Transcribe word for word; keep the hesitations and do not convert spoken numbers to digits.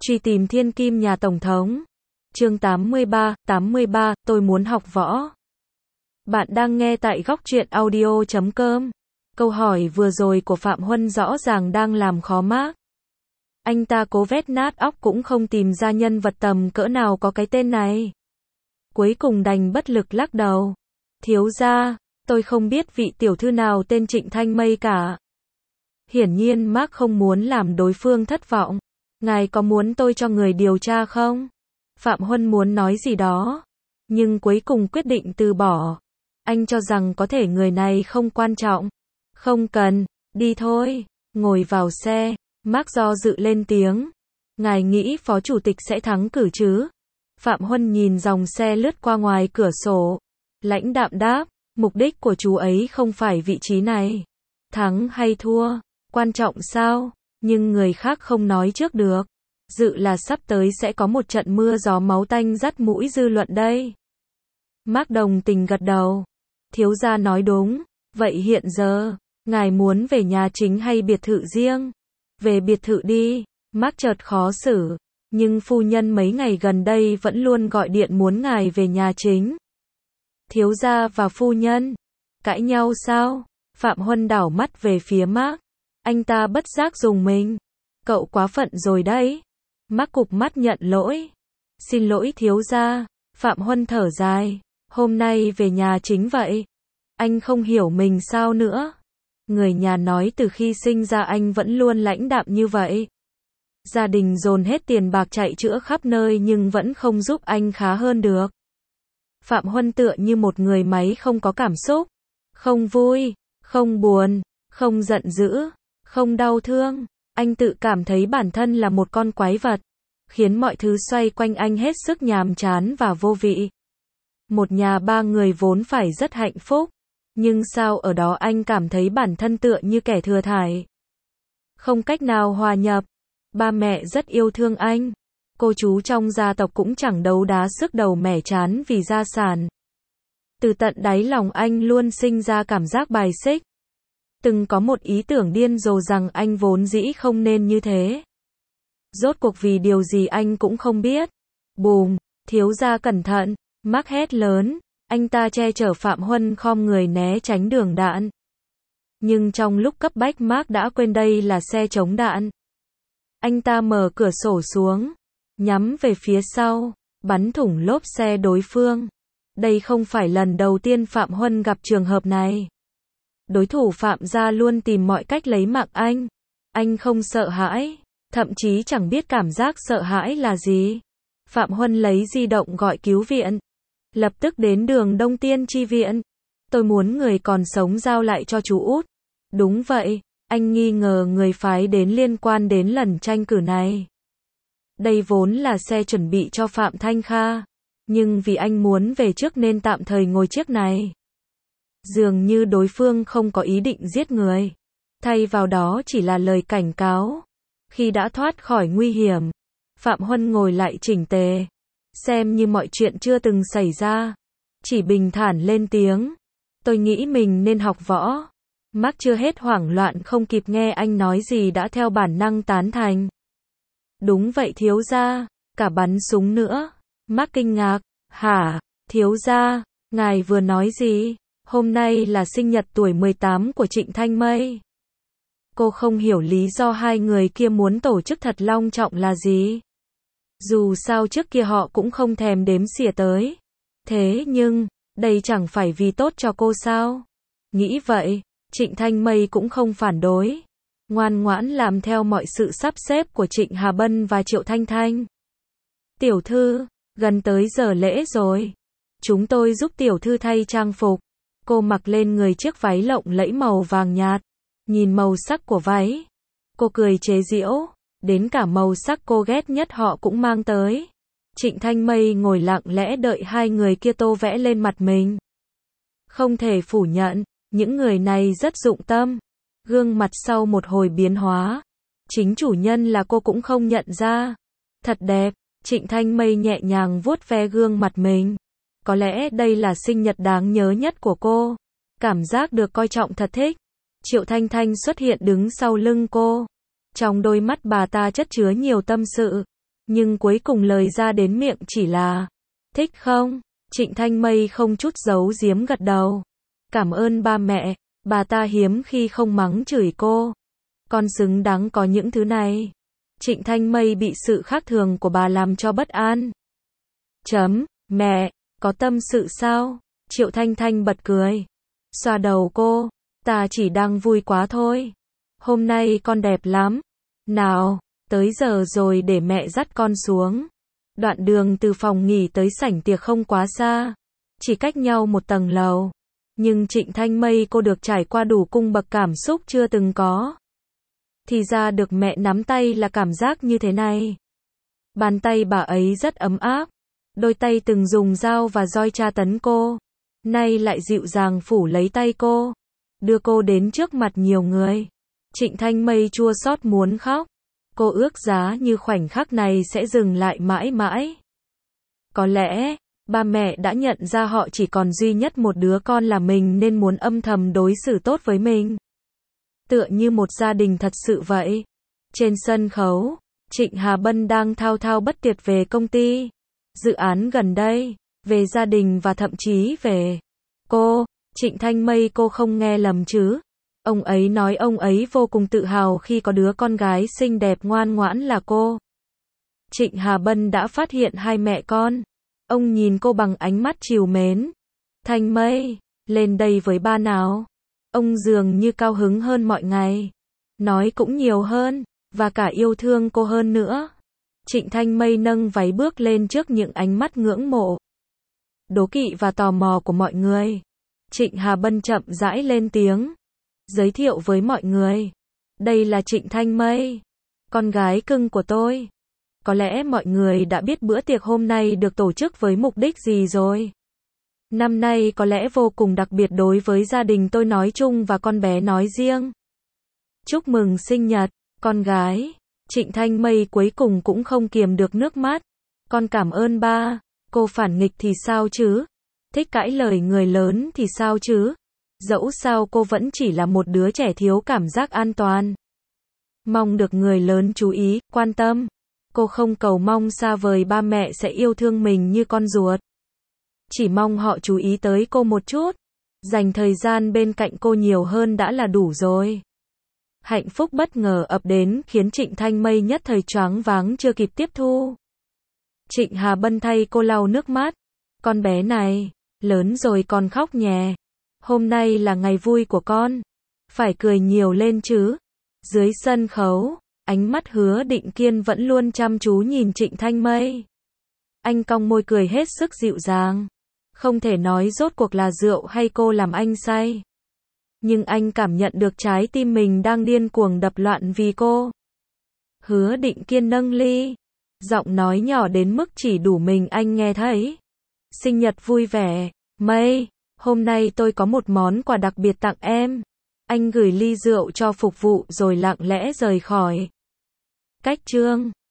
Truy tìm thiên kim nhà Tổng thống. Chương tám mươi ba, tám mươi ba, tôi muốn học võ. Bạn đang nghe tại góc truyện audio chấm com. Câu hỏi vừa rồi của Phạm Huân rõ ràng đang làm khó Mark. Anh ta cố vét nát óc cũng không tìm ra nhân vật tầm cỡ nào có cái tên này. Cuối cùng đành bất lực lắc đầu. Thiếu gia, tôi không biết vị tiểu thư nào tên Trịnh Thanh Mây cả. Hiển nhiên Mark không muốn làm đối phương thất vọng. Ngài có muốn tôi cho người điều tra không? Phạm Huân muốn nói gì đó, nhưng cuối cùng quyết định từ bỏ. Anh cho rằng có thể người này không quan trọng. Không cần, đi thôi, ngồi vào xe. Mark do dự lên tiếng. Ngài nghĩ phó chủ tịch sẽ thắng cử chứ? Phạm Huân nhìn dòng xe lướt qua ngoài cửa sổ. Lãnh đạm đáp, mục đích của chú ấy không phải vị trí này. Thắng hay thua, quan trọng sao? Nhưng người khác không nói trước được. Dự là sắp tới sẽ có một trận mưa gió máu tanh dắt mũi dư luận đây. Mark đồng tình gật đầu. Thiếu gia nói đúng. Vậy hiện giờ, ngài muốn về nhà chính hay biệt thự riêng? Về biệt thự đi. Mark chợt khó xử. Nhưng phu nhân mấy ngày gần đây vẫn luôn gọi điện muốn ngài về nhà chính. Thiếu gia và phu nhân cãi nhau sao? Phạm Huân đảo mắt về phía Mark. Anh ta bất giác rùng mình. Cậu quá phận rồi đấy. Mark cụp mắt nhận lỗi. Xin lỗi thiếu gia. Phạm Huân thở dài. Hôm nay về nhà chính vậy. Anh không hiểu mình sao nữa. Người nhà nói từ khi sinh ra anh vẫn luôn lãnh đạm như vậy. Gia đình dồn hết tiền bạc chạy chữa khắp nơi nhưng vẫn không giúp anh khá hơn được. Phạm Huân tựa như một người máy không có cảm xúc. Không vui, không buồn, không giận dữ, không đau thương. Anh tự cảm thấy bản thân là một con quái vật, khiến mọi thứ xoay quanh anh hết sức nhàm chán và vô vị. Một nhà ba người vốn phải rất hạnh phúc, nhưng sao ở đó anh cảm thấy bản thân tựa như kẻ thừa thải. Không cách nào hòa nhập. Ba mẹ rất yêu thương anh. Cô chú trong gia tộc cũng chẳng đấu đá sức đầu mẻ chán vì gia sản. Từ tận đáy lòng anh luôn sinh ra cảm giác bài xích. Từng có một ý tưởng điên rồ rằng anh vốn dĩ không nên như thế. Rốt cuộc vì điều gì anh cũng không biết. Bùm, thiếu gia cẩn thận, Mark hét lớn. Anh ta che chở Phạm Huân khom người né tránh đường đạn. Nhưng trong lúc cấp bách Mark đã quên đây là xe chống đạn. Anh ta mở cửa sổ xuống, nhắm về phía sau, bắn thủng lốp xe đối phương. Đây không phải lần đầu tiên Phạm Huân gặp trường hợp này. Đối thủ Phạm gia luôn tìm mọi cách lấy mạng anh. Anh không sợ hãi, thậm chí chẳng biết cảm giác sợ hãi là gì. Phạm Huân lấy di động gọi cứu viện. Lập tức đến đường Đông Tiên chi viện. Tôi muốn người còn sống giao lại cho chú út. Đúng vậy, anh nghi ngờ người phái đến liên quan đến lần tranh cử này. Đây vốn là xe chuẩn bị cho Phạm Thanh Kha. Nhưng vì anh muốn về trước nên tạm thời ngồi chiếc này. Dường như đối phương không có ý định giết người. Thay vào đó chỉ là lời cảnh cáo. Khi đã thoát khỏi nguy hiểm, Phạm Huân ngồi lại chỉnh tề. Xem như mọi chuyện chưa từng xảy ra. Chỉ bình thản lên tiếng. Tôi nghĩ mình nên học võ. Mark chưa hết hoảng loạn không kịp nghe anh nói gì đã theo bản năng tán thành. Đúng vậy thiếu gia. Cả bắn súng nữa. Mark kinh ngạc. Hả? Thiếu gia, ngài vừa nói gì? Hôm nay là sinh nhật tuổi mười tám của Trịnh Thanh Mây. Cô không hiểu lý do hai người kia muốn tổ chức thật long trọng là gì. Dù sao trước kia họ cũng không thèm đếm xỉa tới. Thế nhưng, đây chẳng phải vì tốt cho cô sao? Nghĩ vậy, Trịnh Thanh Mây cũng không phản đối. Ngoan ngoãn làm theo mọi sự sắp xếp của Trịnh Hà Bân và Triệu Thanh Thanh. Tiểu thư, gần tới giờ lễ rồi. Chúng tôi giúp tiểu thư thay trang phục. Cô mặc lên người chiếc váy lộng lẫy màu vàng nhạt. Nhìn màu sắc của váy, cô cười chế giễu. Đến cả màu sắc cô ghét nhất họ cũng mang tới. Trịnh Thanh Mây ngồi lặng lẽ đợi hai người kia tô vẽ lên mặt mình. Không thể phủ nhận, những người này rất dụng tâm. Gương mặt sau một hồi biến hóa. Chính chủ nhân là cô cũng không nhận ra. Thật đẹp. Trịnh Thanh Mây nhẹ nhàng vuốt ve gương mặt mình. Có lẽ đây là sinh nhật đáng nhớ nhất của cô. Cảm giác được coi trọng thật thích. Triệu Thanh Thanh xuất hiện đứng sau lưng cô. Trong đôi mắt bà ta chất chứa nhiều tâm sự. Nhưng cuối cùng lời ra đến miệng chỉ là, thích không? Trịnh Thanh Mây không chút giấu giếm gật đầu. Cảm ơn ba mẹ, bà ta hiếm khi không mắng chửi cô. Con xứng đáng có những thứ này. Trịnh Thanh Mây bị sự khác thường của bà làm cho bất an. Chấm, mẹ, có tâm sự sao? Triệu Thanh Thanh bật cười. Xoa đầu cô, ta chỉ đang vui quá thôi. Hôm nay con đẹp lắm. Nào, tới giờ rồi để mẹ dắt con xuống. Đoạn đường từ phòng nghỉ tới sảnh tiệc không quá xa. Chỉ cách nhau một tầng lầu. Nhưng Trịnh Thanh Mây cô được trải qua đủ cung bậc cảm xúc chưa từng có. Thì ra được mẹ nắm tay là cảm giác như thế này. Bàn tay bà ấy rất ấm áp. Đôi tay từng dùng dao và roi tra tấn cô. Nay lại dịu dàng phủ lấy tay cô. Đưa cô đến trước mặt nhiều người. Trịnh Thanh Mây chua xót muốn khóc. Cô ước giá như khoảnh khắc này sẽ dừng lại mãi mãi. Có lẽ, ba mẹ đã nhận ra họ chỉ còn duy nhất một đứa con là mình nên muốn âm thầm đối xử tốt với mình. Tựa như một gia đình thật sự vậy. Trên sân khấu, Trịnh Hà Bân đang thao thao bất tuyệt về công ty, dự án gần đây, về gia đình và thậm chí về cô. Trịnh Thanh Mây cô không nghe lầm chứ? Ông ấy nói ông ấy vô cùng tự hào khi có đứa con gái xinh đẹp ngoan ngoãn là cô. Trịnh Hà Bân đã phát hiện hai mẹ con. Ông nhìn cô bằng ánh mắt trìu mến. Thanh Mây, lên đây với ba nào. Ông dường như cao hứng hơn mọi ngày. Nói cũng nhiều hơn, và cả yêu thương cô hơn nữa. Trịnh Thanh Mây nâng váy bước lên trước những ánh mắt ngưỡng mộ, đố kỵ và tò mò của mọi người. Trịnh Hà Bân chậm rãi lên tiếng. Giới thiệu với mọi người. Đây là Trịnh Thanh Mây, con gái cưng của tôi. Có lẽ mọi người đã biết bữa tiệc hôm nay được tổ chức với mục đích gì rồi. Năm nay có lẽ vô cùng đặc biệt đối với gia đình tôi nói chung và con bé nói riêng. Chúc mừng sinh nhật, con gái. Trịnh Thanh Mây cuối cùng cũng không kiềm được nước mắt. Con cảm ơn ba. Cô phản nghịch thì sao chứ? Thích cãi lời người lớn thì sao chứ? Dẫu sao cô vẫn chỉ là một đứa trẻ thiếu cảm giác an toàn. Mong được người lớn chú ý, quan tâm. Cô không cầu mong xa vời ba mẹ sẽ yêu thương mình như con ruột. Chỉ mong họ chú ý tới cô một chút. Dành thời gian bên cạnh cô nhiều hơn đã là đủ rồi. Hạnh phúc bất ngờ ập đến khiến Trịnh Thanh Mây nhất thời choáng váng chưa kịp tiếp thu. Trịnh Hà Bân thay cô lau nước mắt. Con bé này, lớn rồi còn khóc nhè. Hôm nay là ngày vui của con. Phải cười nhiều lên chứ. Dưới sân khấu, ánh mắt Hứa Định Kiên vẫn luôn chăm chú nhìn Trịnh Thanh Mây. Anh cong môi cười hết sức dịu dàng. Không thể nói rốt cuộc là rượu hay cô làm anh say. Nhưng anh cảm nhận được trái tim mình đang điên cuồng đập loạn vì cô. Hứa Định Kiên nâng ly. Giọng nói nhỏ đến mức chỉ đủ mình anh nghe thấy. Sinh nhật vui vẻ, Mây. Hôm nay tôi có một món quà đặc biệt tặng em. Anh gửi ly rượu cho phục vụ rồi lặng lẽ rời khỏi. Cách chương